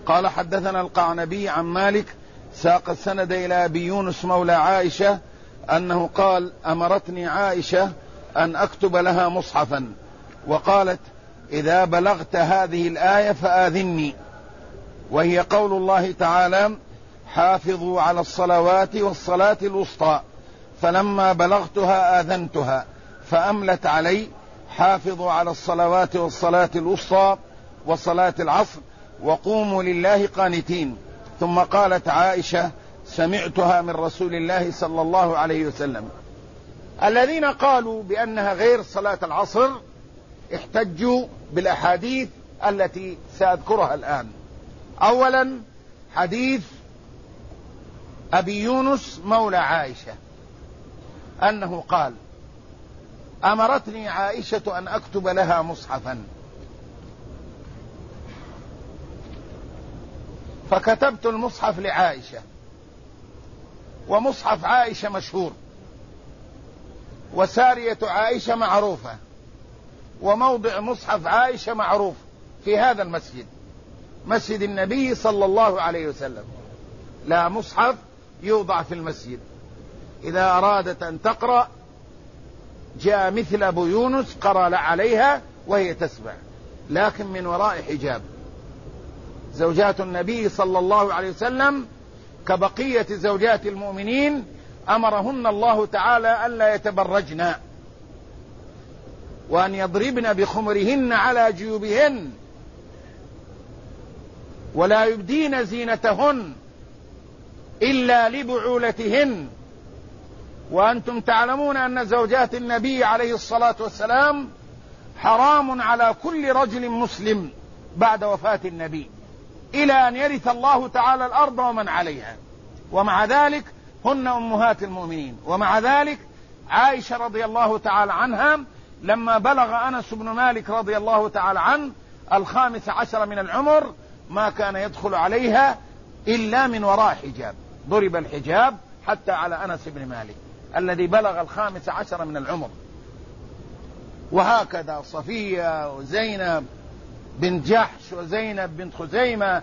قال حدثنا القعنبي عن مالك ساق السند إلى أبي يونس مولى عائشة أنه قال: أمرتني عائشة أن أكتب لها مصحفا، وقالت: إذا بلغت هذه الآية فآذني، وهي قول الله تعالى: حافظوا على الصلوات والصلاة الوسطى، فلما بلغتها آذنتها فأملت علي: حافظوا على الصلوات والصلاة الوسطى وصلاة العصر وقوموا لله قانتين. ثم قالت عائشة: سمعتها من رسول الله صلى الله عليه وسلم. الذين قالوا بأنها غير صلاة العصر احتجوا بالأحاديث التي سأذكرها الآن. أولا حديث أبي يونس مولى عائشة أنه قال: أمرتني عائشة أن أكتب لها مصحفا، فكتبت المصحف لعائشة، ومصحف عائشة مشهور، وسارية عائشة معروفة، وموضع مصحف عائشة معروف في هذا المسجد، مسجد النبي صلى الله عليه وسلم. لا مصحف يوضع في المسجد، إذا أرادت أن تقرأ جاء مثل أبو يونس قرأ عليها وهي تسمع، لكن من وراء حجاب. زوجات النبي صلى الله عليه وسلم كبقية زوجات المؤمنين أمرهن الله تعالى ألا يتبرجن، وأن يضربن بخمرهن على جيوبهن، ولا يبدين زينتهن إلا لبعولتهن. وأنتم تعلمون أن زوجات النبي عليه الصلاة والسلام حرام على كل رجل مسلم بعد وفاة النبي إلى أن يرث الله تعالى الأرض ومن عليها، ومع ذلك هن أمهات المؤمنين. ومع ذلك عائشة رضي الله تعالى عنها لما بلغ أنس بن مالك رضي الله تعالى عنه 15 من العمر ما كان يدخل عليها إلا من وراء حجاب، ضرب الحجاب حتى على أنس بن مالك الذي بلغ 15 من العمر. وهكذا صفية وزينب بنت جحش وزينب بنت خزيمة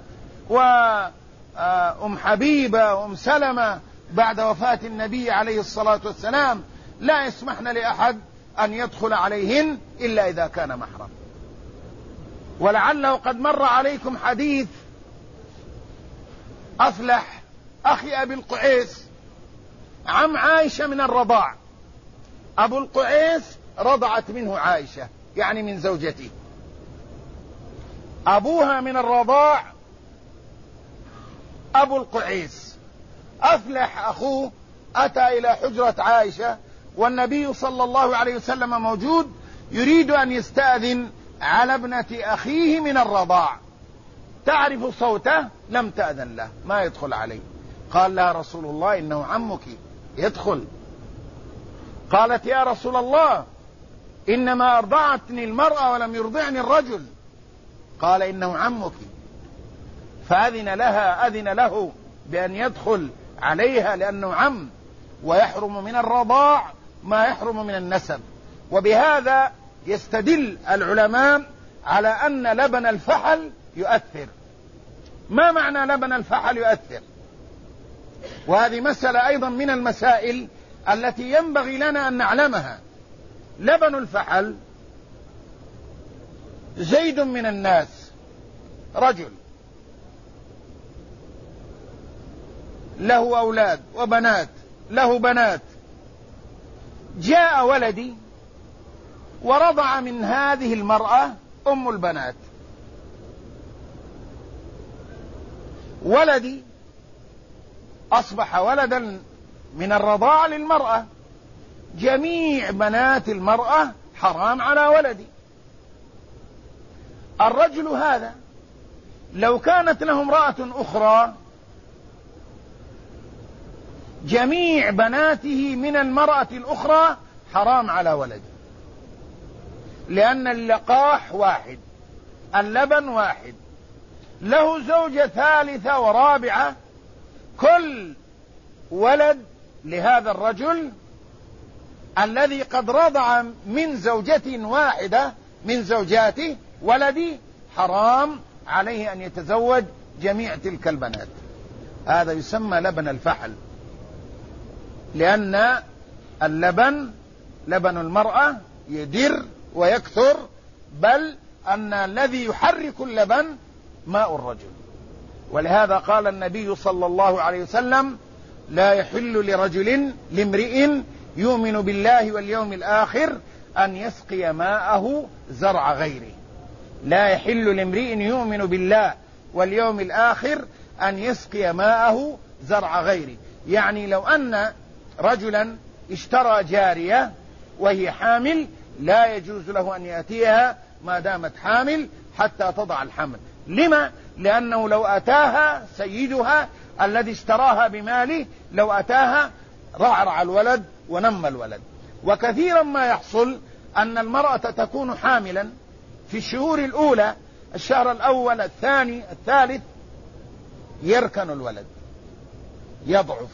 وأم حبيبة وأم سلمة بعد وفاة النبي عليه الصلاة والسلام لا يسمحن لأحد أن يدخل عليهن إلا إذا كان محرم. ولعله قد مر عليكم حديث أفلح أخي أبي القعيس عم عائشة من الرضاع. أبو القعيس رضعت منه عائشة، يعني من زوجته. أبوها من الرضاع أبو القعيس. أفلح أخوه أتى إلى حجرة عائشة والنبي صلى الله عليه وسلم موجود، يريد أن يستأذن على ابنة أخيه من الرضاع، تعرف صوته، لم تأذن له، ما يدخل عليه. قال لها رسول الله: إنه عمك، يدخل. قالت: يا رسول الله، إنما أرضعتني المرأة ولم يرضعني الرجل. قال: إنه عمك. فأذن له بأن يدخل عليها لأنه عم، ويحرم من الرضاع ما يحرم من النسب. وبهذا يستدل العلماء على أن لبن الفحل يؤثر. ما معنى لبن الفحل يؤثر؟ وهذه مسألة أيضا من المسائل التي ينبغي لنا أن نعلمها. لبن الفحل، زيد من الناس رجل له أولاد وبنات، له بنات، جاء ولدي ورضع من هذه المرأة أم البنات. ولدي أصبح ولدا من الرضاعة للمرأة، جميع بنات المرأة حرام على ولدي. الرجل هذا لو كانت له امرأة أخرى جميع بناته من المرأة الأخرى حرام على ولدي، لأن اللقاح واحد، اللبن واحد. له زوجة ثالثة ورابعة، كل ولد لهذا الرجل الذي قد رضع من زوجة واحدة من زوجاته ولدي حرام عليه أن يتزوج جميع تلك البنات. هذا يسمى لبن الفحل، لأن اللبن لبن المرأة يدر ويكثر، بل أن الذي يحرك اللبن ماء الرجل. ولهذا قال النبي صلى الله عليه وسلم: لا يحل لرجل لامرئ يؤمن بالله واليوم الآخر أن يسقي ماءه زرع غيره. لا يحل لامرئ يؤمن بالله واليوم الآخر أن يسقي ماءه زرع غيره. يعني لو أن رجلا اشترى جارية وهي حامل لا يجوز له أن يأتيها ما دامت حامل حتى تضع الحمل. لما؟ لأنه لو أتاها سيدها الذي اشتراها بماله، لو أتاها رعرع الولد ونم الولد. وكثيرا ما يحصل أن المرأة تكون حاملا في الشهور الأولى، الشهر الأول الثاني الثالث، يركن الولد يضعف،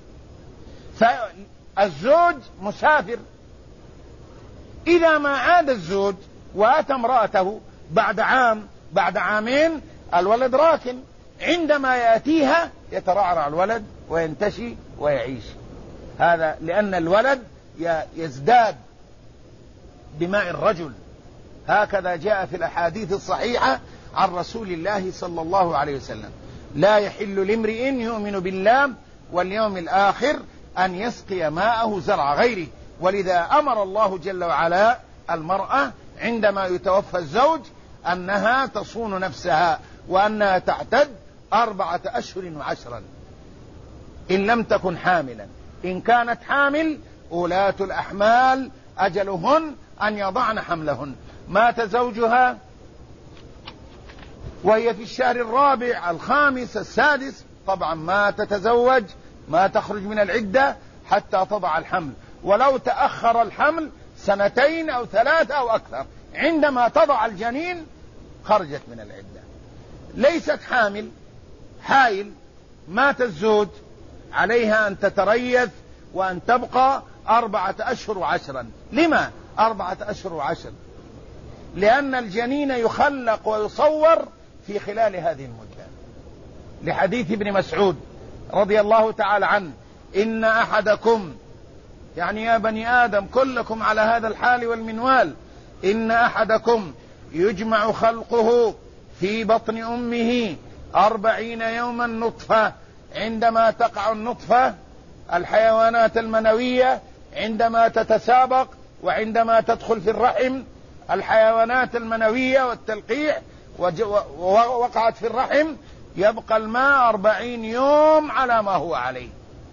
فالزوج مسافر. إذا ما عاد الزوج وأتى امرأته بعد عام بعد عامين الولد راكن، عندما يأتيها يترعرع الولد وينتشي ويعيش. هذا لأن الولد يزداد بماء الرجل. هكذا جاء في الأحاديث الصحيحة عن رسول الله صلى الله عليه وسلم: لا يحل لامرئ يؤمن بالله واليوم الآخر أن يسقي ماءه زرع غيره. ولذا أمر الله جل وعلا المرأة عندما يتوفى الزوج أنها تصون نفسها، وأنها تعتد 4 أشهر و10 إن لم تكن حاملا. إن كانت حامل أولاة الأحمال أجلهن أن يضعن حملهن. مات زوجها وهي في الشهر الرابع الخامس السادس، طبعا ما تتزوج، ما تخرج من العدة حتى تضع الحمل. ولو تأخر الحمل 2 أو 3 أو أكثر، عندما تضع الجنين خرجت من العدة. ليست حامل، حائل، مات الزوج، عليها أن تتريث وأن تبقى 4 أشهر و10. لما 4 أشهر و10؟ لأن الجنين يخلق ويصور في خلال هذه المدة، لحديث ابن مسعود رضي الله تعالى عنه: إن أحدكم، يعني يا بني آدم كلكم على هذا الحال والمنوال، إن أحدكم يجمع خلقه في بطن أمه 40 يوما نطفة. عندما تقع النطفة الحيوانات المنوية عندما تتسابق وعندما تدخل في الرحم الحيوانات المنوية والتلقيح ووقعت في الرحم، يبقى الماء 40 يوم على ما هو عليه،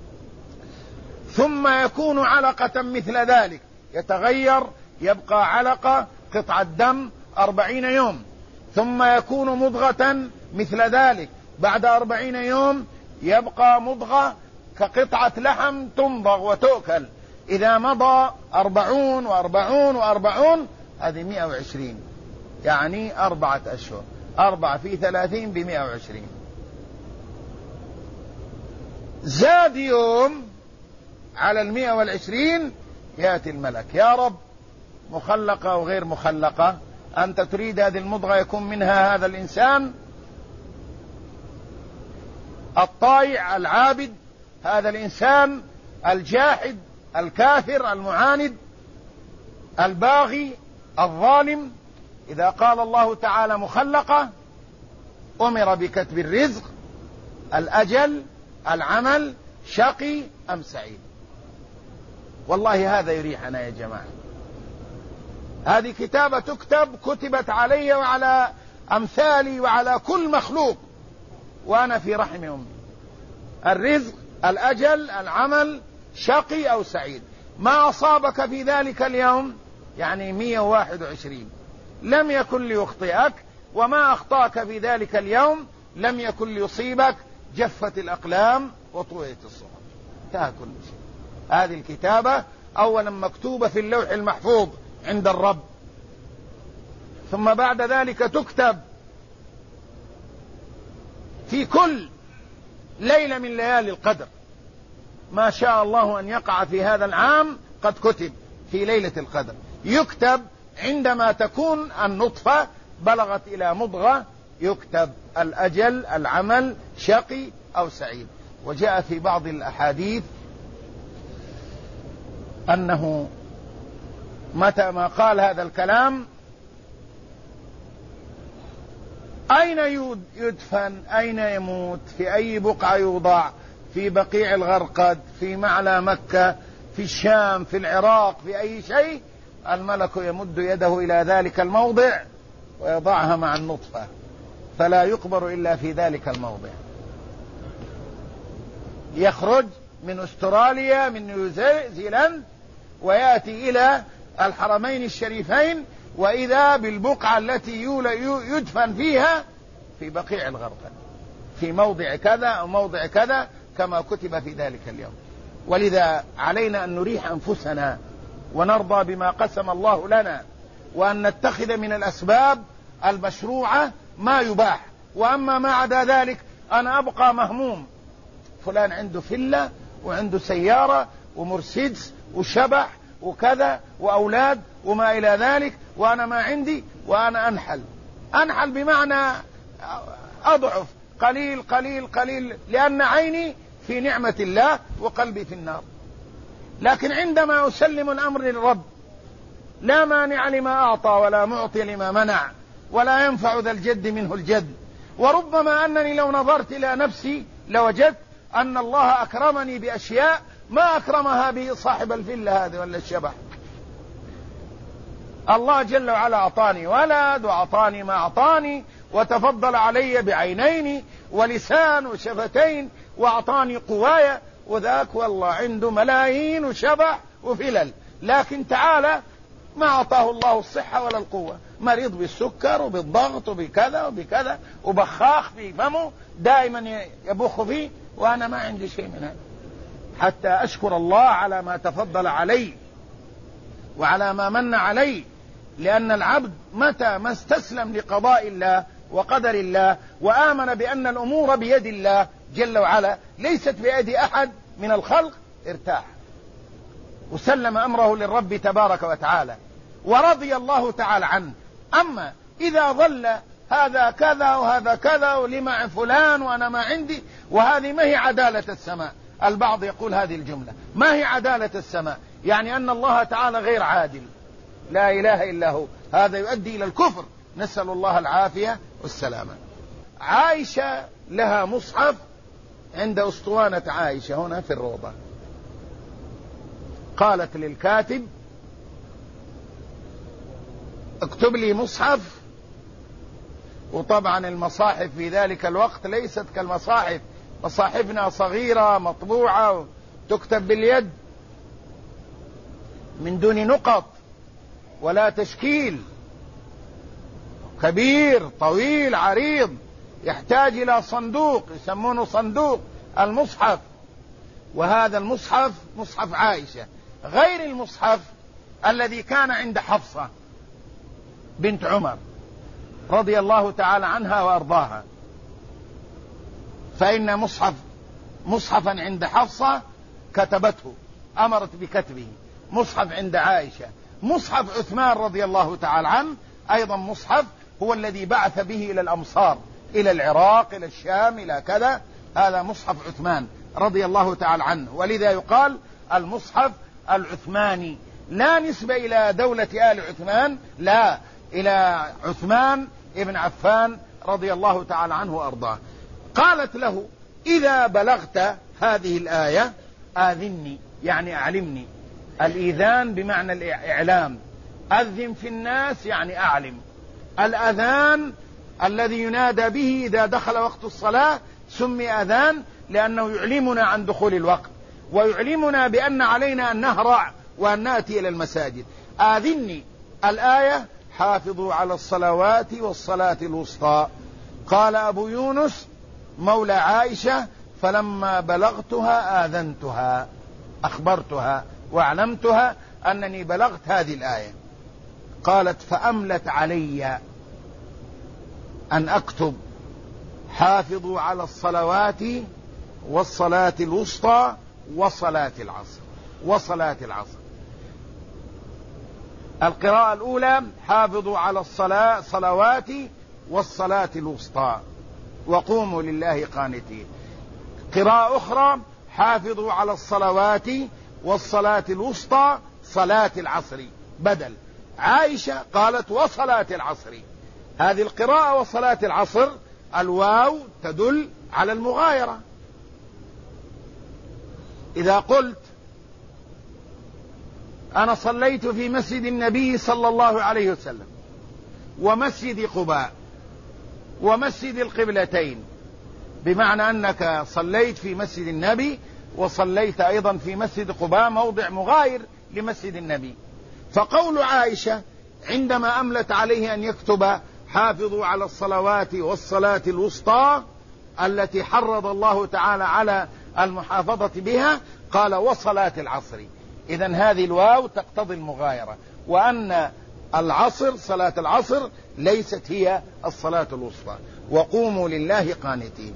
ثم يكون علقة مثل ذلك، يتغير يبقى علقة قطعة دم 40 يوم، ثم يكون مضغة مثل ذلك، بعد 40 يوم يبقى مضغة كقطعة لحم تمضغ وتؤكل. إذا مضى 40 و40 و40 هذه 120، يعني 4 أشهر، 4 في 30 ب120. زاد يوم على 120 يأتي الملك: يا رب، مخلقة وغير مخلقة، أنت تريد هذه المضغة يكون منها هذا الإنسان الطائع العابد، هذا الإنسان الجاحد الكافر المعاند الباغي الظالم. إذا قال الله تعالى مخلقة أمر بكتب الرزق، الأجل، العمل، شقي أم سعيد. والله هذا يريحنا يا جماعة. هذه كتابة كتبت علي وعلى أمثالي وعلى كل مخلوق وأنا في رحم أمي. الرزق، الأجل، العمل، شقي أو سعيد. ما أصابك في ذلك اليوم يعني 121 لم يكن ليخطئك، وما أخطأك في ذلك اليوم لم يكن ليصيبك. جفت الأقلام وطويت الصحف، انتهى كل شيء. هذه الكتابة أولا مكتوبة في اللوح المحفوظ عند الرب، ثم بعد ذلك تكتب في كل ليلة من ليالي القدر. ما شاء الله أن يقع في هذا العام قد كتب في ليلة القدر. يكتب عندما تكون النطفة بلغت إلى مضغة، يكتب الأجل العمل شقي أو سعيد. وجاء في بعض الأحاديث أنه متى ما قال هذا الكلام أين يدفن، أين يموت، في أي بقعة يوضع، في بقيع الغرقد، في معلى مكة، في الشام، في العراق، في أي شيء، الملك يمد يده إلى ذلك الموضع ويضعها مع النطفة، فلا يقبر إلا في ذلك الموضع. يخرج من أستراليا من نيوزيلاند ويأتي إلى الحرمين الشريفين، وإذا بالبقعة التي يدفن فيها في بقيع الغرقد في موضع كذا أو موضع كذا كما كتب في ذلك اليوم. ولذا علينا أن نريح أنفسنا ونرضى بما قسم الله لنا، وأن نتخذ من الأسباب المشروعة ما يباح. وأما ما عدا ذلك أنا أبقى مهموم، فلان عنده فيلا وعنده سيارة ومرسيدس وشبح وكذا وأولاد وما إلى ذلك، وأنا ما عندي، وأنا أنحل بمعنى أضعف قليل قليل قليل، لأن عيني في نعمة الله وقلبي في النار. لكن عندما أسلم الأمر للرب لا مانع لما أعطى ولا معطي لما منع، ولا ينفع ذا الجد منه الجد. وربما أنني لو نظرت إلى نفسي لوجدت أن الله أكرمني بأشياء ما أكرمها به صاحب الفيلا هذا ولا الشبح. الله جل وعلا أعطاني ولد وأعطاني ما أعطاني، وتفضل علي بعينين ولسان وشفتين، وأعطاني قوايا، وذاك والله عنده ملايين وشبح وفلل، لكن تعالى ما أعطاه الله الصحة ولا القوة، مريض بالسكر وبالضغط وبكذا وبكذا، وبخاخ في فمه دائما يبخ فيه، وأنا ما عندي شيء من هذا، حتى أشكر الله على ما تفضل علي وعلى ما من علي. لأن العبد متى ما استسلم لقضاء الله وقدر الله وآمن بأن الأمور بيد الله جل وعلا ليست بيد أحد من الخلق، ارتاح وسلم أمره للرب تبارك وتعالى ورضي الله تعالى عنه. أما إذا ظل هذا كذا وهذا كذا ولما فلان وأنا ما عندي، وهذه ما هي عدالة السماء. البعض يقول هذه الجملة: ما هي عدالة السماء؟ يعني أن الله تعالى غير عادل، لا إله إلا هو. هذا يؤدي إلى الكفر، نسأل الله العافية والسلامة. عائشة لها مصحف عند أسطوانة عائشة هنا في الروضة، قالت للكاتب: اكتب لي مصحف. وطبعا المصاحف في ذلك الوقت ليست كالمصاحف، مصاحفنا صغيرة مطبوعة تكتب باليد من دون نقط ولا تشكيل، كبير طويل عريض يحتاج إلى صندوق يسمونه صندوق المصحف. وهذا المصحف مصحف عائشة غير المصحف الذي كان عند حفصة بنت عمر رضي الله تعالى عنها وأرضاها، فإن مصحفا عند حفصة كتبته، أمرت بكتبه. مصحف عند عائشة، مصحف عثمان رضي الله تعالى عنه أيضا مصحف هو الذي بعث به إلى الأمصار، إلى العراق، إلى الشام، إلى كذا. هذا مصحف عثمان رضي الله تعالى عنه، ولذا يقال المصحف العثماني، لا نسبة إلى دولة آل عثمان، لا، إلى عثمان ابن عفان رضي الله تعالى عنه وأرضاه. قالت له: إذا بلغت هذه الآية آذني، يعني أعلمني. الإيذان بمعنى الإعلام، أذن في الناس يعني أعلم. الأذان الذي ينادى به إذا دخل وقت الصلاة سمي أذان، لأنه يعلمنا عن دخول الوقت ويعلمنا بأن علينا أن نهرع وأن نأتي إلى المساجد. آذني. الآية: حافظوا على الصلوات والصلاة الوسطى. قال أبو يونس مولى عائشة: فلما بلغتها آذنتها، أخبرتها وأعلمتها أنني بلغت هذه الآية. قالت: فأملت علي أن أكتب حافظوا على الصلوات والصلاة الوسطى وصلاة العصر. القراءة الأولى: حافظوا على الصلوات والصلاة الوسطى وقوموا لله قانتين. قراءة أخرى: حافظوا على الصلوات والصلاة الوسطى صلاة العصر، بدل. عائشة قالت وصلاة العصر. هذه القراءة وصلاة العصر الواو تدل على المغايرة. إذا قلت أنا صليت في مسجد النبي صلى الله عليه وسلم ومسجد قباء ومسجد القبلتين، بمعنى أنك صليت في مسجد النبي وصليت أيضا في مسجد قباء موضع مغاير لمسجد النبي. فقول عائشة عندما أملت عليه أن يكتب حافظوا على الصلوات والصلاة الوسطى التي حرض الله تعالى على المحافظة بها، قال وصلاة العصر. إذن هذه الواو تقتضي المغايرة، وأن العصر صلاة العصر ليست هي الصلاة الوسطى. وقوموا لله قانتين.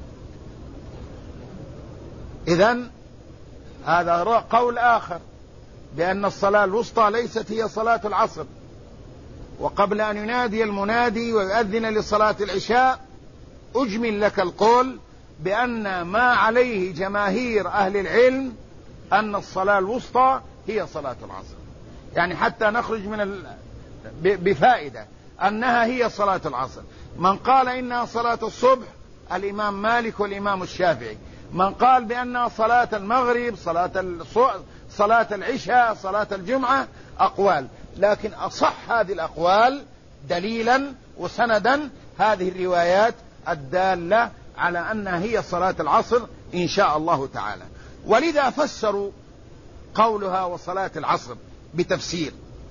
إذن هذا قول آخر بأن الصلاة الوسطى ليست هي صلاة العصر. وقبل أن ينادي المنادي ويؤذن لصلاة العشاء أجمل لك القول بأن ما عليه جماهير أهل العلم أن الصلاة الوسطى هي صلاة العصر، يعني حتى نخرج من بفائدة أنها هي صلاة العصر. من قال إنها صلاة الصبح الإمام مالك والإمام الشافعي، من قال بأنها صلاة المغرب، صلاة العشاء، صلاة الجمعة، أقوال، لكن أصح هذه الأقوال دليلا وسندا هذه الروايات الدالة على أنها هي صلاة العصر إن شاء الله تعالى. ولذا فسروا قولها وصلاة العصر بتفسير.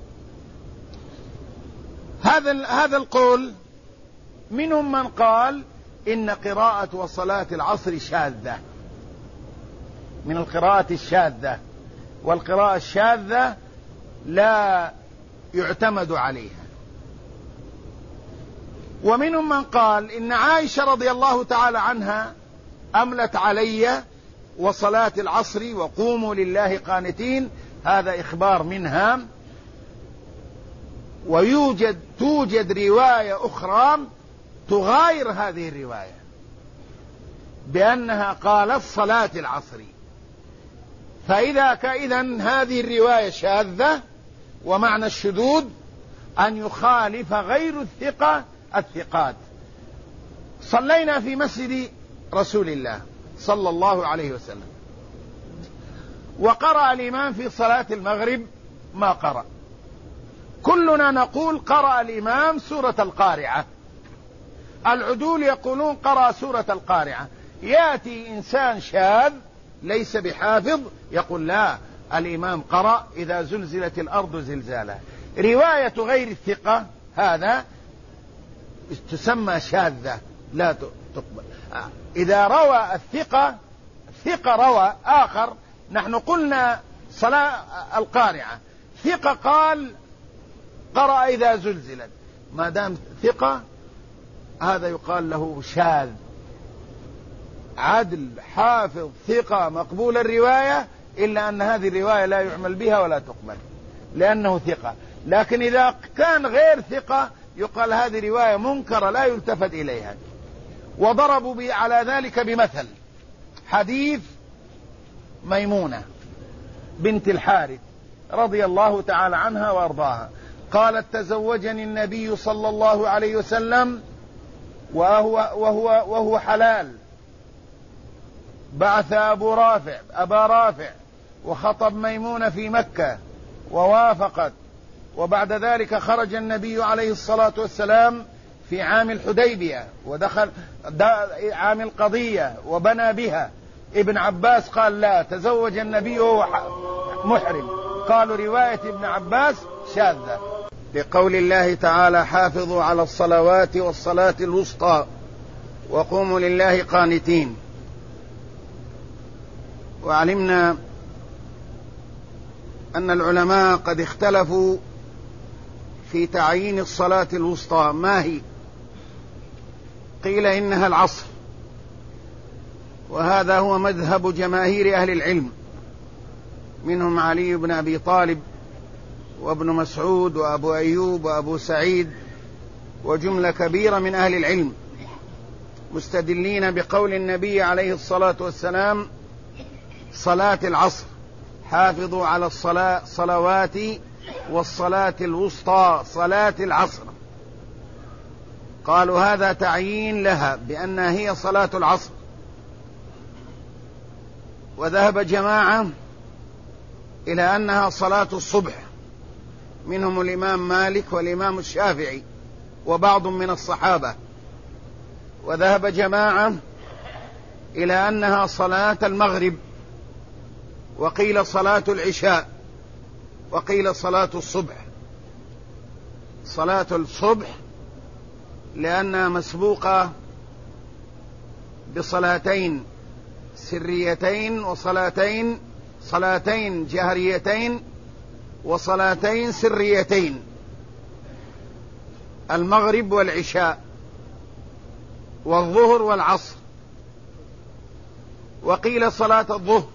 هذا القول منهم من قال إن قراءة وصلاة العصر شاذة، من القراءة الشاذة، والقراءة الشاذة لا يعتمد عليها. ومنهم من قال إن عائشة رضي الله تعالى عنها أملت علي وصلاة العصر وقوموا لله قانتين، هذا إخبار منها. توجد رواية أخرى تغاير هذه الرواية بأنها قالت صلاة العصر. فإذن هذه الرواية شاذة، ومعنى الشذوذ أن يخالف غير الثقات. صلينا في مسجد رسول الله صلى الله عليه وسلم، وقرأ الإمام في صلاة المغرب ما قرأ، كلنا نقول قرأ الإمام سورة القارعة، العدول يقولون قرأ سورة القارعة. يأتي إنسان شاذ ليس بحافظ يقول لا، الإمام قرأ إذا زلزلت الأرض زلزالها. رواية غير الثقة هذا تسمى شاذة لا تقبل. إذا روى ثقة روى آخر، نحن قلنا صلاة القارعة، ثقة قال قرأ إذا زلزلت، ما دام ثقة هذا يقال له شاذ. عدل حافظ ثقة مقبول الرواية، إلا أن هذه الرواية لا يعمل بها ولا تقبل لأنه ثقة. لكن إذا كان غير ثقة يقال هذه رواية منكرة لا يلتفت إليها. وضربوا على ذلك بمثل حديث ميمونة بنت الحارث رضي الله تعالى عنها وأرضاها، قالت تزوجني النبي صلى الله عليه وسلم وهو حلال، بعث أبا رافع وخطب ميمونة في مكة ووافقت، وبعد ذلك خرج النبي عليه الصلاة والسلام في عام الحديبية ودخل عام القضية وبنى بها. ابن عباس قال لا، تزوج النبي وهو محرم. قالوا رواية ابن عباس شاذة، لقول الله تعالى حافظوا على الصلوات والصلاة الوسطى وقوموا لله قانتين. وعلمنا أن العلماء قد اختلفوا في تعيين الصلاة الوسطى ما هي. قيل إنها العصر، وهذا هو مذهب جماهير أهل العلم، منهم علي بن أبي طالب وابن مسعود وأبو أيوب وأبو سعيد وجملة كبيرة من أهل العلم مستدلين بقول النبي عليه الصلاة والسلام: صلاة العصر حافظوا على الصلوات والصلاة الوسطى صلاة العصر. قالوا هذا تعيين لها بأنها هي صلاة العصر. وذهب جماعة إلى أنها صلاة الصبح، منهم الإمام مالك والإمام الشافعي وبعض من الصحابة. وذهب جماعة إلى أنها صلاة المغرب، وقيل صلاة العشاء، وقيل صلاة الصبح. صلاة الصبح لأنها مسبوقة بصلاتين سريتين صلاتين جهريتين وصلاتين سريتين، المغرب والعشاء والظهر والعصر. وقيل صلاة الظهر،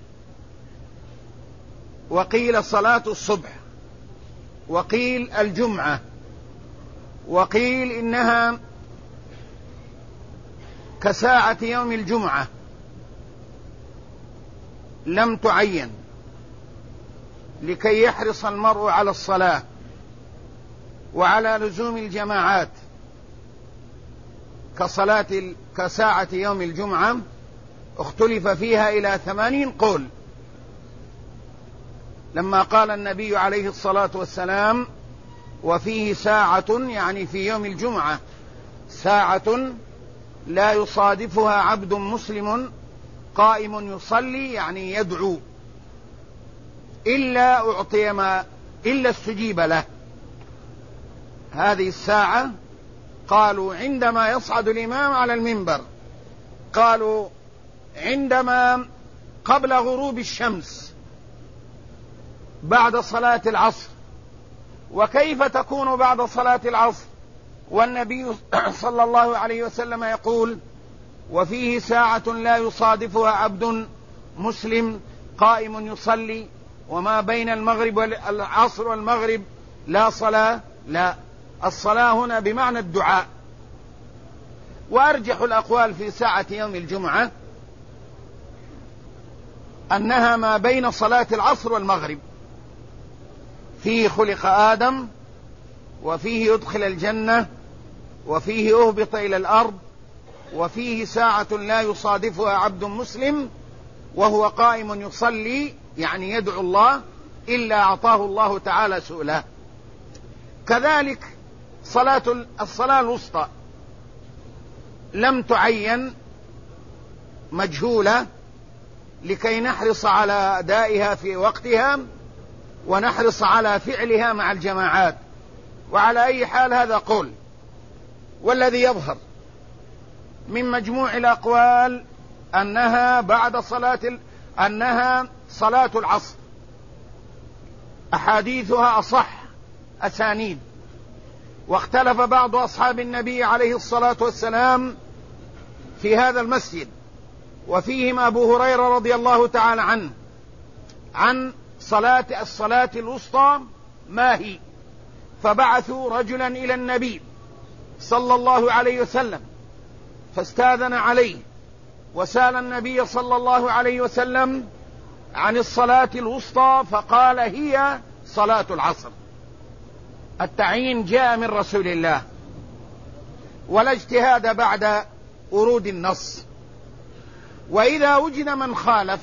وقيل صلاة الصبح، وقيل الجمعة، وقيل إنها كساعة يوم الجمعة لم تعين، لكي يحرص المرء على الصلاة وعلى لزوم الجماعات. كساعة يوم الجمعة اختلف فيها إلى 80 قول، لما قال النبي عليه الصلاة والسلام: وفيه ساعة، يعني في يوم الجمعة ساعة لا يصادفها عبد مسلم قائم يصلي، يعني يدعو، إلا أعطي إلا استجيب له. هذه الساعة قالوا عندما يصعد الإمام على المنبر، قالوا عندما قبل غروب الشمس بعد صلاة العصر. وكيف تكون بعد صلاة العصر والنبي صلى الله عليه وسلم يقول: وفيه ساعة لا يصادفها عبد مسلم قائم يصلي، وما بين المغرب والعصر والمغرب لا صلاة؟ لا، الصلاة هنا بمعنى الدعاء. وأرجح الأقوال في ساعة يوم الجمعة أنها ما بين صلاة العصر والمغرب. فيه خلق آدم، وفيه يدخل الجنة، وفيه أهبط إلى الأرض، وفيه ساعة لا يصادفها عبد مسلم وهو قائم يصلي، يعني يدعو الله، إلا أعطاه الله تعالى سؤله. كذلك الصلاة الوسطى لم تعين، مجهولة، لكي نحرص على أدائها في وقتها ونحرص على فعلها مع الجماعات. وعلى أي حال هذا قول، والذي يظهر من مجموع الأقوال أنها أنها صلاة العصر. أحاديثها أصح أسانيد. واختلف بعض أصحاب النبي عليه الصلاة والسلام في هذا المسجد، وفيهم أبو هريرة رضي الله تعالى عنه، عن الصلاة الوسطى ما هي، فبعثوا رجلا إلى النبي صلى الله عليه وسلم فاستاذن عليه، وسأل النبي صلى الله عليه وسلم عن الصلاة الوسطى، فقال: هي صلاة العصر. التعيين جاء من رسول الله، ولا اجتهاد بعد ورود النص. وإذا وجد من خالف،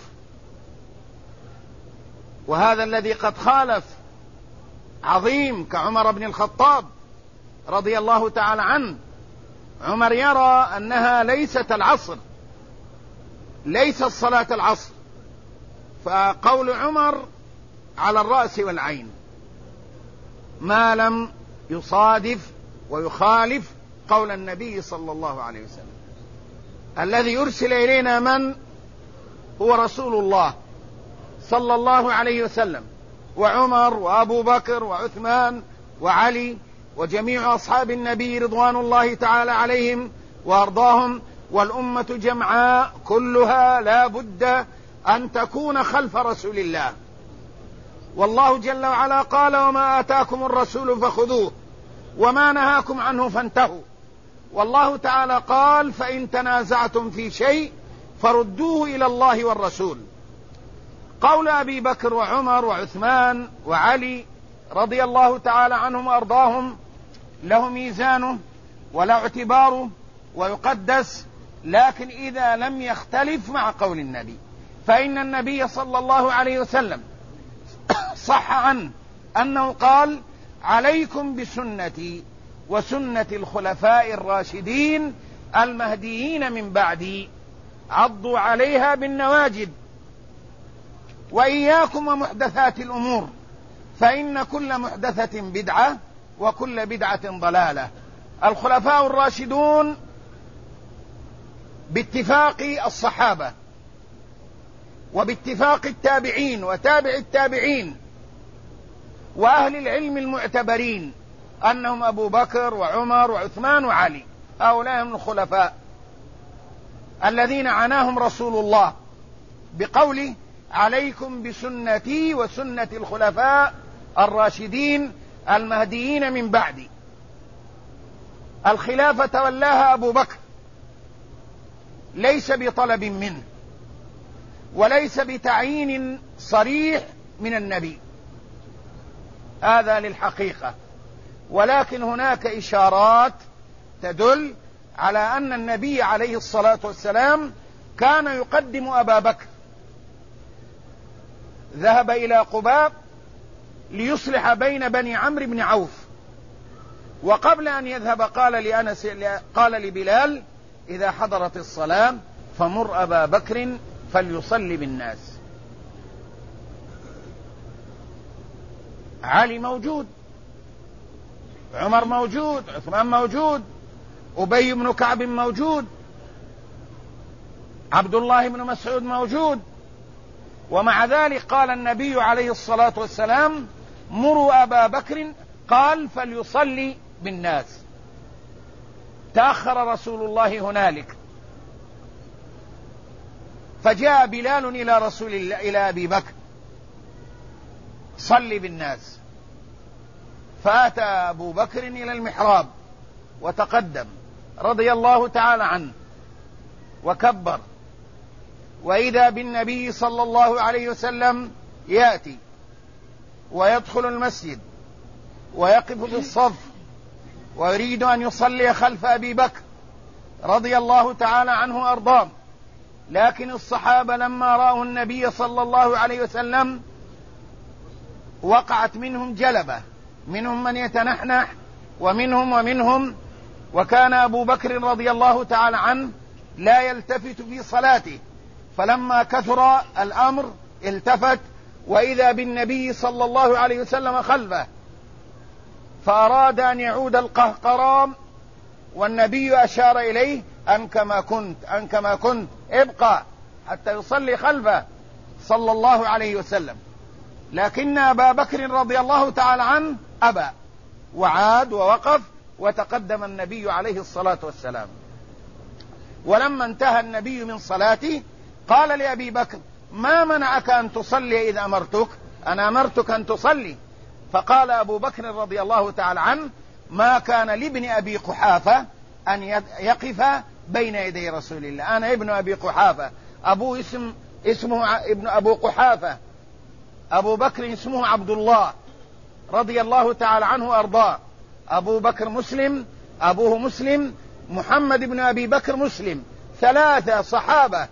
وهذا الذي قد خالف عظيم كعمر بن الخطاب رضي الله تعالى عنه، عمر يرى أنها ليست العصر، ليست صلاة العصر، فقول عمر على الرأس والعين ما لم يصادف ويخالف قول النبي صلى الله عليه وسلم. الذي يرسل إلينا من هو رسول الله صلى الله عليه وسلم، وعمر وأبو بكر وعثمان وعلي وجميع أصحاب النبي رضوان الله تعالى عليهم وأرضاهم، والأمة جمعاء كلها لا بد أن تكون خلف رسول الله. والله جل وعلا قال: وما آتاكم الرسول فخذوه وما نهاكم عنه فانتهوا. والله تعالى قال: فإن تنازعتم في شيء فردوه إلى الله والرسول. قول أبي بكر وعمر وعثمان وعلي رضي الله تعالى عنهم وأرضاهم له ميزانه ولا اعتباره ويقدس، لكن إذا لم يختلف مع قول النبي، فإن النبي صلى الله عليه وسلم صح عنه أنه قال: عليكم بسنتي وسنة الخلفاء الراشدين المهديين من بعدي، عضوا عليها بالنواجذ، وإياكم ومحدثات الأمور، فإن كل محدثة بدعة وكل بدعة ضلالة. الخلفاء الراشدون باتفاق الصحابة وباتفاق التابعين وتابع التابعين وأهل العلم المعتبرين أنهم أبو بكر وعمر وعثمان وعلي، هؤلاء هم الخلفاء الذين عناهم رسول الله بقوله: عليكم بسنتي وسنة الخلفاء الراشدين المهديين من بعدي. الخلافة تولاها أبو بكر ليس بطلب منه وليس بتعيين صريح من النبي، هذا للحقيقة، ولكن هناك إشارات تدل على أن النبي عليه الصلاة والسلام كان يقدم أبا بكر. ذهب إلى قباء ليصلح بين بني عمرو بن عوف، وقبل أن يذهب قال لبلال: إذا حضرت الصلاة فمر أبا بكر فليصلي بالناس. علي موجود، عمر موجود، عثمان موجود، أبي بن كعب موجود، عبد الله بن مسعود موجود، ومع ذلك قال النبي عليه الصلاة والسلام: مروا أبا بكر، قال: فليصلي بالناس. تأخر رسول الله هنالك، فجاء بلال إلى رسول الله إلى أبي بكر: صلي بالناس. فأتى أبو بكر إلى المحراب وتقدم رضي الله تعالى عنه وكبر، وإذا بالنبي صلى الله عليه وسلم يأتي ويدخل المسجد ويقف في الصف ويريد أن يصلي خلف أبي بكر رضي الله تعالى عنه وأرضاه. لكن الصحابة لما رأوا النبي صلى الله عليه وسلم وقعت منهم جلبة، منهم من يتنحنح ومنهم، وكان أبو بكر رضي الله تعالى عنه لا يلتفت في صلاته، فلما كثر الأمر التفت وإذا بالنبي صلى الله عليه وسلم خلفه، فأراد أن يعود القهقرام، والنبي أشار إليه: أن كما كنت ابقى حتى يصلي خلفه صلى الله عليه وسلم. لكن أبا بكر رضي الله تعالى عنه أبى، وعاد ووقف وتقدم النبي عليه الصلاة والسلام. ولما انتهى النبي من صلاته قال لأبي بكر: ما منعك أن تصلي إذ أمرتك؟ أنا أمرتك أن تصلي. فقال أبو بكر رضي الله تعالى عنه: ما كان لابن أبي قحافة أن يقف بين يدي رسول الله. أنا ابن أبي قحافة، أبوه اسمه ابن أبو قحافة، أبو بكر اسمه عبد الله رضي الله تعالى عنه وأرضاه. أبو بكر مسلم، أبوه مسلم، محمد بن أبي بكر مسلم، ثلاثة صحابة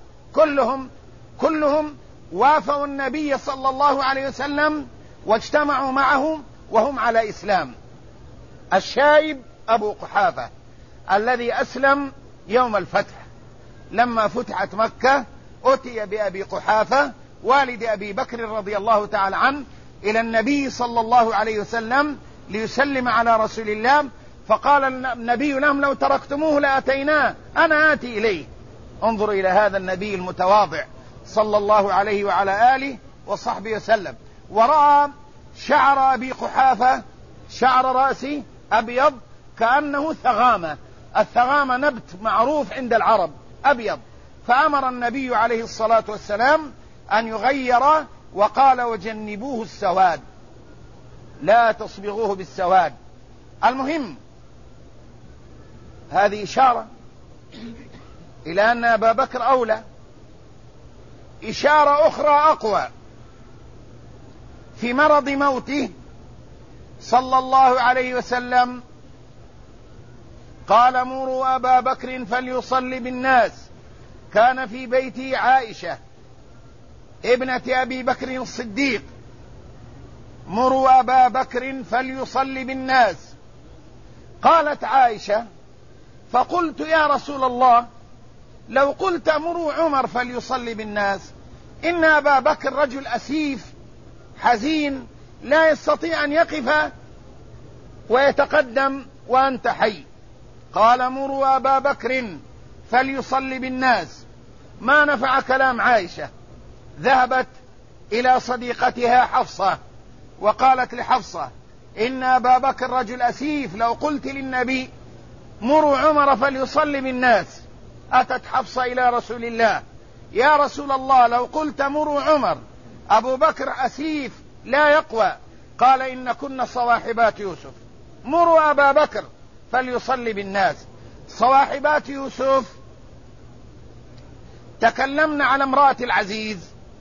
كلهم وافوا النبي صلى الله عليه وسلم واجتمعوا معه وهم على إسلام. الشايب أبو قحافة الذي أسلم يوم الفتح، لما فتحت مكة أتي بأبي قحافة والد أبي بكر رضي الله تعالى عنه إلى النبي صلى الله عليه وسلم ليسلم على رسول الله، فقال النبي لهم: لو تركتموه لأتيناه، أنا آتي إليه. انظروا إلى هذا النبي المتواضع صلى الله عليه وعلى آله وصحبه وسلم. ورأى شعر أبي قحافة، شعر رأسه أبيض كأنه ثغامة، الثغامة نبت معروف عند العرب أبيض، فأمر النبي عليه الصلاة والسلام أن يغير، وقال: وجنبوه السواد، لا تصبغوه بالسواد، المهم هذه إشارة إلى أن أبا بكر أولى. إشارة أخرى أقوى، في مرض موته صلى الله عليه وسلم قال مروا أبا بكر فليصلي بالناس. كان في بيته عائشة ابنة أبي بكر الصديق. مروا أبا بكر فليصلي بالناس. قالت عائشة فقلت يا رسول الله لو قلت مروا عمر فليصلي بالناس، إن أبا بكر رجل أسيف حزين لا يستطيع أن يقف ويتقدم وأنت حي. قال مروا أبا بكر فليصلي بالناس. ما نفع كلام عائشة، ذهبت إلى صديقتها حفصة وقالت لحفصة إن أبا بكر رجل أسيف، لو قلت للنبي مروا عمر فليصلي بالناس. أتت حفصة إلى رسول الله يا رسول الله لو قلت مروا عمر أبو بكر أسيف لا يقوى. قال إن كنا صواحبات يوسف، مروا أبا بكر فليصلي بالناس. صواحبات يوسف تكلمنا على امرأة العزيز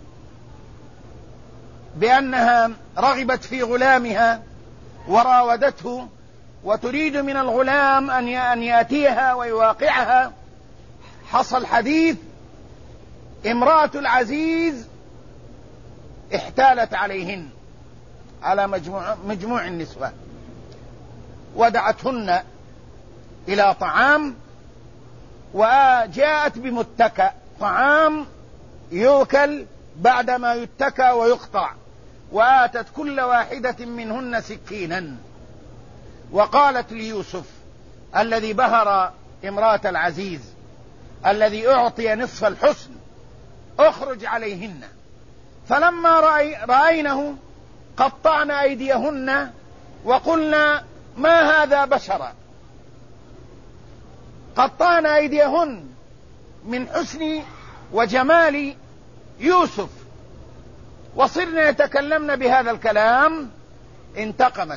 بأنها رغبت في غلامها وراودته وتريد من الغلام أن يأتيها ويواقعها. حصل حديث، امرأة العزيز احتالت عليهن على مجموع النسوة ودعتهن إلى طعام، وجاءت بمتكأ، طعام يؤكل بعدما يتكى ويقطع، وآتت كل واحدة منهن سكينا. وقالت ليوسف الذي بهر امرأة العزيز الذي أعطي نصف الحسن اخرج عليهن. فلما رأينه قطعنا أيديهن وقلنا ما هذا بشرا. قطعنا أيديهن من حسن وجمال يوسف وصرنا يتكلمن بهذا الكلام. انتقمت،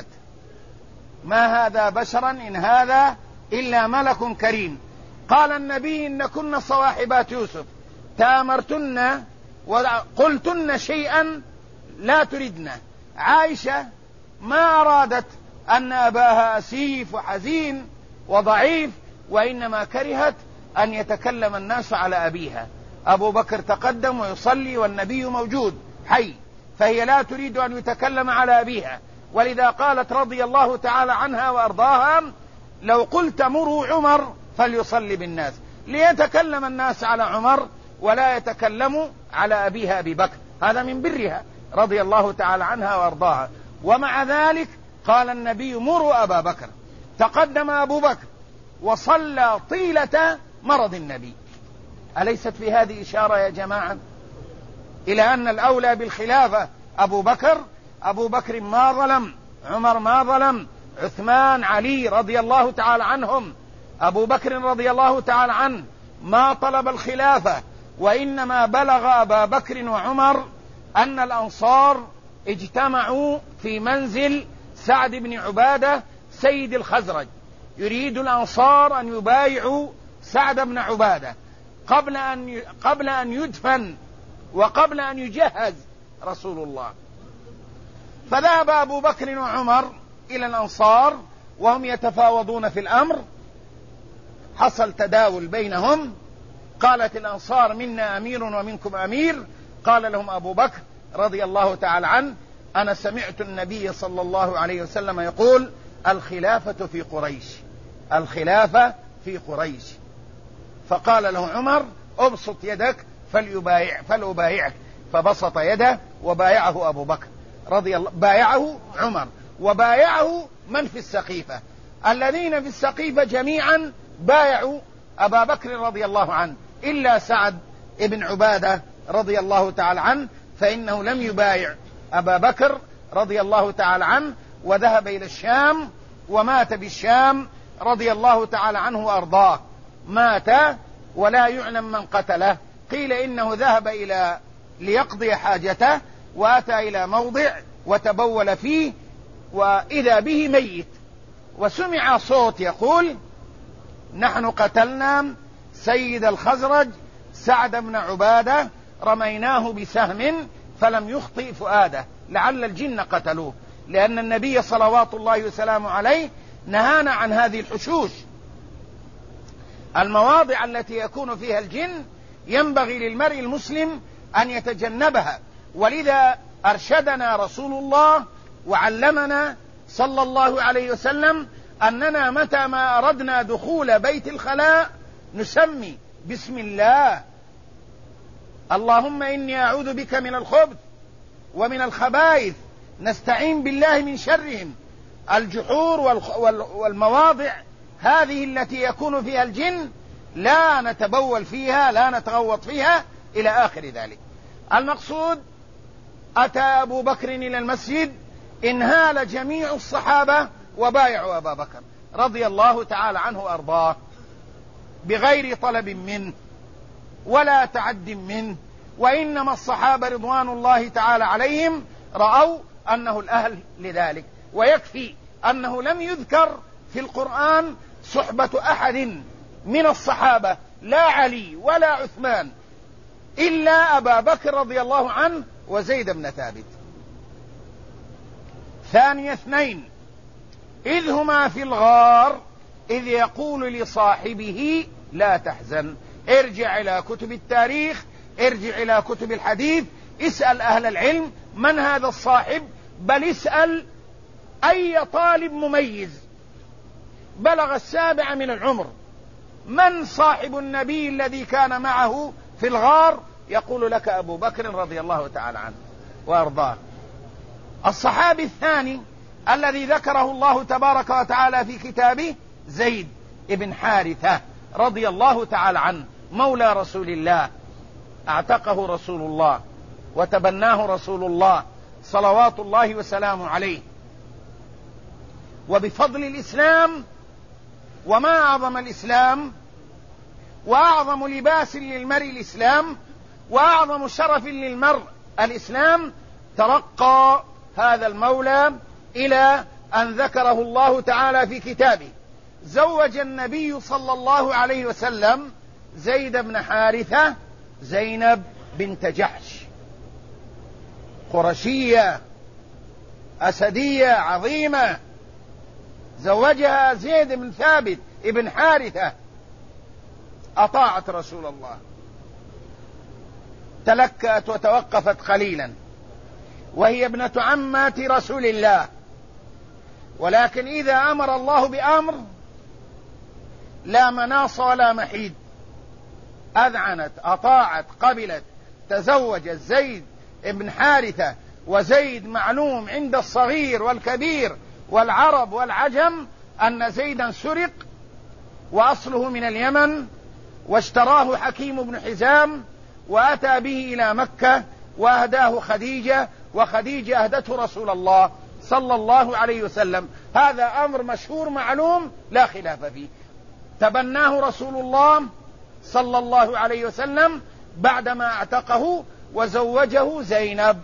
ما هذا بشرا إن هذا إلا ملك كريم. قال النبي إن كنا صواحبات يوسف تامرتن وقلتن شيئا لا تردن. عائشة ما أرادت أن أباها أسيف وحزين وضعيف، وإنما كرهت أن يتكلم الناس على أبيها. أبو بكر تقدم ويصلي والنبي موجود حي، فهي لا تريد أن يتكلم على أبيها، ولذا قالت رضي الله تعالى عنها وأرضاها لو قلت مروا عمر فليصلي بالناس، ليتكلم الناس على عمر ولا يتكلموا على أبيها أبي بكر. هذا من برها رضي الله تعالى عنها وأرضاها. ومع ذلك قال النبي مروا أبا بكر. تقدم أبو بكر وصلى طيلة مرض النبي. أليست في هذه إشارة يا جماعة إلى أن الأولى بالخلافة أبو بكر؟ أبو بكر ما ظلم، عمر ما ظلم، عثمان، علي رضي الله تعالى عنهم. أبو بكر رضي الله تعالى عنه ما طلب الخلافة، وإنما بلغ أبا بكر وعمر أن الأنصار اجتمعوا في منزل سعد بن عبادة سيد الخزرج، يريد الأنصار أن يبايعوا سعد بن عبادة قبل أن يدفن وقبل أن يجهز رسول الله. فذهب أبو بكر وعمر إلى الأنصار وهم يتفاوضون في الأمر. حصل تداول بينهم، قالت الأنصار منا أمير ومنكم أمير. قال لهم أبو بكر رضي الله تعالى عنه أنا سمعت النبي صلى الله عليه وسلم يقول الخلافة في قريش، الخلافة في قريش. فقال له عمر ابسط يدك فلأبايعك، فبسط يده وبايعه أبو بكر رضي الله، بايعه عمر وبايعه من في السقيفة. الذين في السقيفة جميعا بايعوا أبا بكر رضي الله عنه إلا سعد ابن عبادة رضي الله تعالى عنه، فإنه لم يبايع أبا بكر رضي الله تعالى عنه، وذهب إلى الشام ومات بالشام رضي الله تعالى عنه وأرضاه. مات ولا يعلم من قتله. قيل إنه ذهب ليقضي حاجته وأتى إلى موضع وتبول فيه وإذا به ميت، وسمع صوت يقول: نحن قتلنا سيد الخزرج سعد بن عبادة، رميناه بسهم فلم يخطئ فؤاده، لعل الجن قتلوه، لأن النبي صلوات الله وسلامه عليه نهانا عن هذه الحشوش. المواضع التي يكون فيها الجن ينبغي للمرء المسلم أن يتجنبها، ولذا أرشدنا رسول الله وعلمنا صلى الله عليه وسلم أننا متى ما أردنا دخول بيت الخلاء نسمي بسم الله: اللهم إني أعوذ بك من الخبث ومن الخبائث، نستعين بالله من شرهم. الجحور والمواضع هذه التي يكون فيها الجن لا نتبول فيها، لا نتغوط فيها، إلى آخر ذلك. المقصود: أتى أبو بكر إلى المسجد، انهال جميع الصحابة وبايعوا أبا بكر رضي الله تعالى عنه وأرضاه بغير طلب منه ولا تعد منه، وإنما الصحابة رضوان الله تعالى عليهم رأوا أنه الأهل لذلك. ويكفي أنه لم يذكر في القرآن صحبة أحد من الصحابة، لا علي ولا عثمان، إلا أبا بكر رضي الله عنه وزيد بن ثابت. ثاني اثنين: إذ هما في الغار إذ يقول لصاحبه لا تحزن. ارجع إلى كتب التاريخ، ارجع إلى كتب الحديث، اسأل أهل العلم من هذا الصاحب، بل اسأل أي طالب مميز بلغ 7 من العمر من صاحب النبي الذي كان معه في الغار، يقول لك أبو بكر رضي الله تعالى عنه وأرضاه. الصحابي الثاني الذي ذكره الله تبارك وتعالى في كتابه زيد بن حارثة رضي الله تعالى عنه، مولى رسول الله، اعتقه رسول الله وتبناه رسول الله صلوات الله وسلامه عليه. وبفضل الإسلام، وما أعظم الإسلام وأعظم لباس للمرء الإسلام وأعظم شرف للمرء الإسلام، ترقى هذا المولى إلى أن ذكره الله تعالى في كتابه. زوج النبي صلى الله عليه وسلم زيد بن حارثة زينب بنت جحش، قرشية أسدية عظيمة، زوجها زيد بن ثابت ابن حارثة، أطاعت رسول الله، تلكأت وتوقفت قليلا، وهي ابنة عمات رسول الله، ولكن إذا أمر الله بأمر لا مناص ولا محيد، أذعنت، أطاعت، قبلت، تزوجت زيد ابن حارثة. وزيد معلوم عند الصغير والكبير والعرب والعجم أن زيدا سرق وأصله من اليمن، واشتراه حكيم بن حزام وأتى به إلى مكة وأهداه خديجة، وخديجة أهدته رسول الله صلى الله عليه وسلم. هذا أمر مشهور معلوم لا خلاف فيه. تبناه رسول الله صلى الله عليه وسلم بعدما اعتقه وزوجه زينب،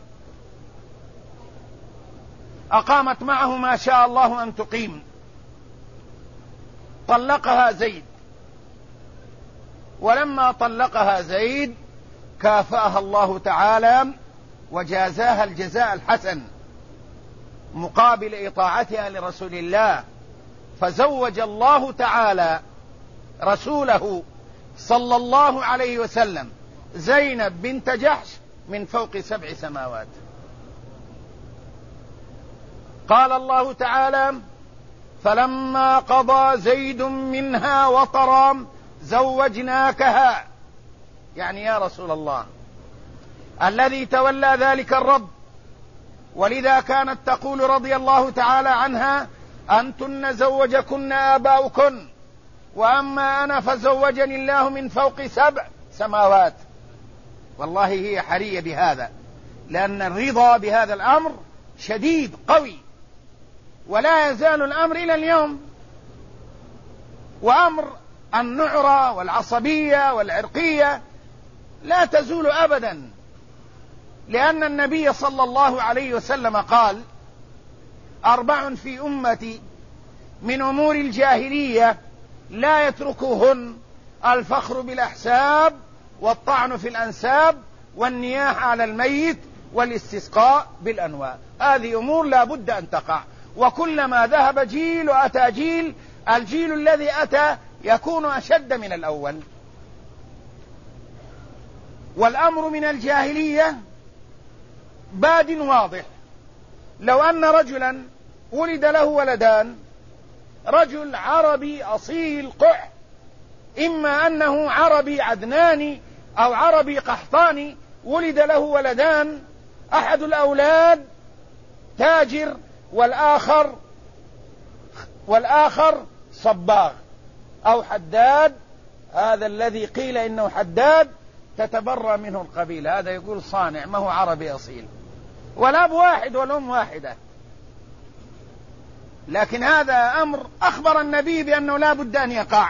أقامت معه ما شاء الله أن تقيم. طلقها زيد، ولما طلقها زيد كافأها الله تعالى وجازاها الجزاء الحسن مقابل إطاعتها لرسول الله، فزوج الله تعالى رسوله صلى الله عليه وسلم زينب بنت جحش من فوق 7 سماوات. قال الله تعالى: فلما قضى زيد منها وطرا زوجناكها، يعني يا رسول الله الذي تولى ذلك الرب. ولذا كانت تقول رضي الله تعالى عنها: أنتن زوجكن آباؤكن، وأما أنا فزوجني الله من فوق 7 سماوات. والله هي حرية بهذا، لأن الرضا بهذا الأمر شديد قوي، ولا يزال الأمر إلى اليوم. وأمر النعرة والعصبية والعرقية لا تزول أبدا، لأن النبي صلى الله عليه وسلم قال: 4 في أمتي من أمور الجاهلية لا يتركوهن الفخر بالأحساب والطعن في الأنساب والنياح على الميت والاستسقاء بالأنواع. هذه أمور لا بد أن تقع، وكلما ذهب جيل وأتى جيل الجيل الذي أتى يكون أشد من الأول. والأمر من الجاهلية باد واضح. لو أن رجلا ولد له ولدان، رجل عربي أصيل قح، إما أنه عربي عدناني أو عربي قحطاني، ولد له ولدان، أحد الأولاد تاجر والآخر صباغ أو حداد، هذا الذي قيل إنه حداد تتبرى منه القبيلة، هذا يقول صانع ما هو عربي أصيل، والأب واحد والأم واحدة. لكن هذا أمر أخبر النبي بأنه لا بد أن يقع،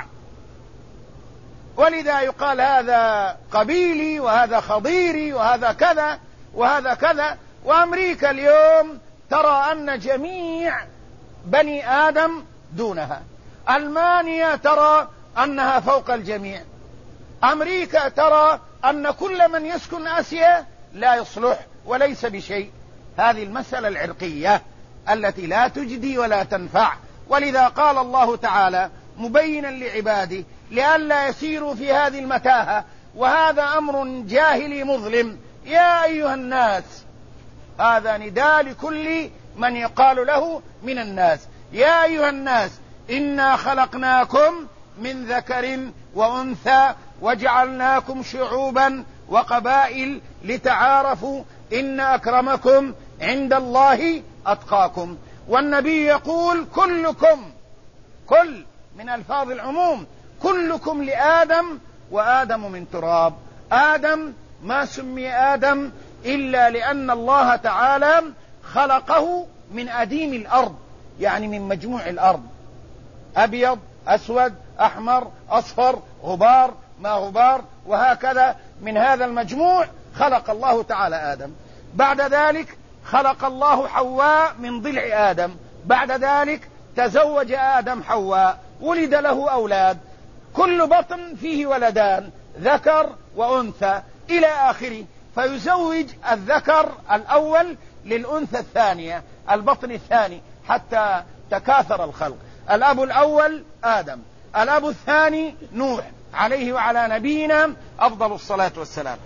ولذا يقال هذا قبيلي وهذا خضيري وهذا كذا وهذا كذا. وأمريكا اليوم ترى أن جميع بني آدم دونها، ألمانيا ترى أنها فوق الجميع، أمريكا ترى أن كل من يسكن آسيا لا يصلح وليس بشيء. هذه المسألة العرقية التي لا تجدي ولا تنفع. ولذا قال الله تعالى مبينا لعباده لئلا يسيروا في هذه المتاهة، وهذا أمر جاهلي مظلم. يا أيها الناس، هذا نداء لكل من يقال له من الناس، يا أيها الناس إنا خلقناكم من ذكر وأنثى وجعلناكم شعوبا وقبائل لتعارفوا إن أكرمكم عند الله أتقاكم. والنبي يقول كلكم، كل من ألفاظ العموم، كلكم لآدم وآدم من تراب. آدم ما سمي آدم إلا لأن الله تعالى خلقه من أديم الأرض، يعني من مجموع الأرض، أبيض أسود أحمر أصفر غبار ما غبار، وهكذا من هذا المجموع خلق الله تعالى آدم. بعد ذلك خلق الله حواء من ضلع آدم، بعد ذلك تزوج آدم حواء، ولد له أولاد، كل بطن فيه ولدان ذكر وأنثى إلى آخره، فيزوج الذكر الأول للأنثى الثانية البطن الثاني حتى تكاثر الخلق. الأب الأول آدم، الأب الثاني نوح عليه وعلى نبينا أفضل الصلاة والسلام.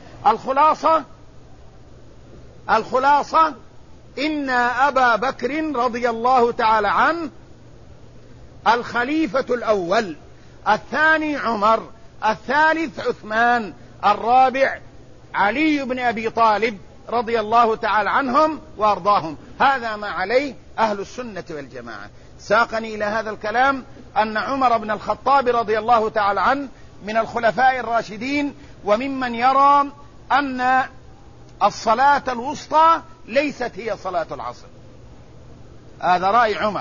الخلاصة إن أبا بكر رضي الله تعالى عنه الخليفة الأول، الثاني عمر، الثالث عثمان، الرابع علي بن أبي طالب رضي الله تعالى عنهم وأرضاهم. هذا ما عليه أهل السنة والجماعة. ساقني إلى هذا الكلام أن عمر بن الخطاب رضي الله تعالى عنه من الخلفاء الراشدين، وممن يرى أن الصلاة الوسطى ليست هي صلاة العصر، هذا رأي عمر.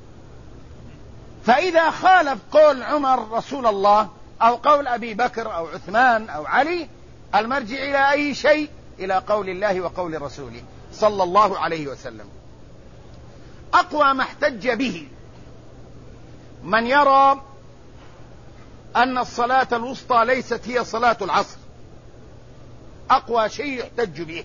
فإذا خالف قول عمر رسول الله أو قول أبي بكر أو عثمان أو علي، المرجع إلى أي شيء؟ إلى قول الله وقول رسوله صلى الله عليه وسلم. أقوى ما احتج به من يرى أن الصلاة الوسطى ليست هي صلاة العصر، أقوى شيء يحتج به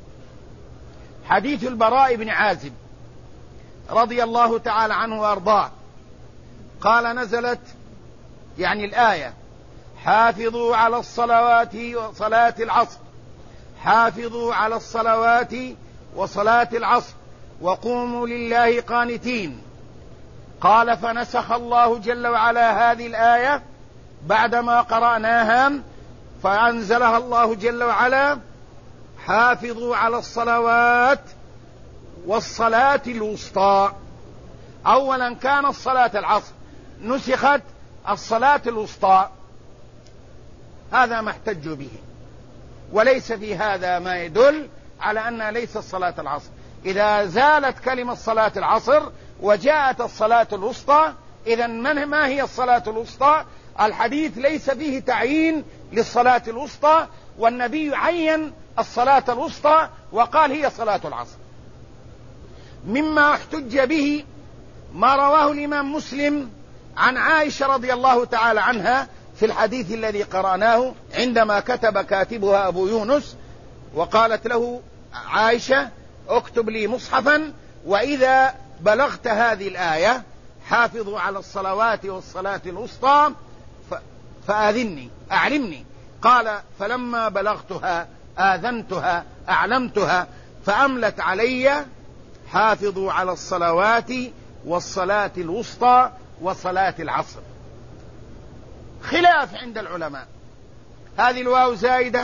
حديث البراء بن عازب رضي الله تعالى عنه وأرضاه، قال نزلت يعني الآية حافظوا على الصلوات وصلاة العصر، حافظوا على الصلوات وصلاة العصر وقوموا لله قانتين. قال فنسخ الله جل وعلا هذه الآية بعدما قرأناها، فأنزلها الله جل وعلا حافظوا على الصلوات والصلاة الوسطى. أولا كان الصلاة العصر، نسخت الصلاة الوسطى، هذا ما احتجوا به، وليس في هذا ما يدل على أنها ليست صلاة العصر. إذا زالت كلمة صلاة العصر وجاءت الصلاة الوسطى، إذن ما هي الصلاة الوسطى؟ الحديث ليس فيه تعيين للصلاة الوسطى، والنبي عين الصلاة الوسطى وقال هي صلاة العصر. مما احتج به ما رواه الإمام مسلم عن عائشة رضي الله تعالى عنها في الحديث الذي قرأناه، عندما كتب كاتبها أبو يونس وقالت له عائشة اكتب لي مصحفا، وإذا بلغت هذه الآية حافظوا على الصلوات والصلاة الوسطى فآذني أعلمني. قال فلما بلغتها آذنتها أعلمتها فأملت علي حافظوا على الصلوات والصلاة الوسطى وصلاة العصر. خلاف عند العلماء، هذه الواو زائدة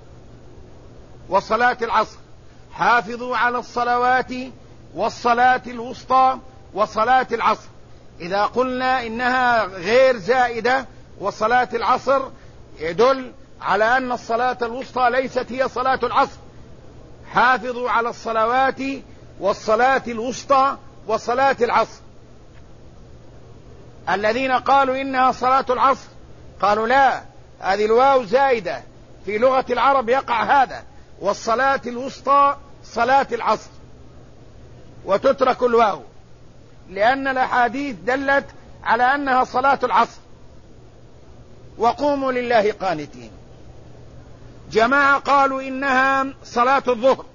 وصلاة العصر، حافظوا على الصلوات والصلاة الوسطى وصلاة العصر. إذا قلنا إنها غير زائدة وصلاة العصر يدل على أن الصلاة الوسطى ليست هي صلاة العصر. حافظوا على الصلوات والصلاة الوسطى وصلاة العصر. الذين قالوا إنها صلاة العصر قالوا لا، هذه الواو زائدة، في لغة العرب يقع هذا، والصلاة الوسطى صلاة العصر، وتترك الواو لأن الأحاديث دلت على أنها صلاة العصر. وقوموا لله قانتين. جماعة قالوا إنها صلاة الظهر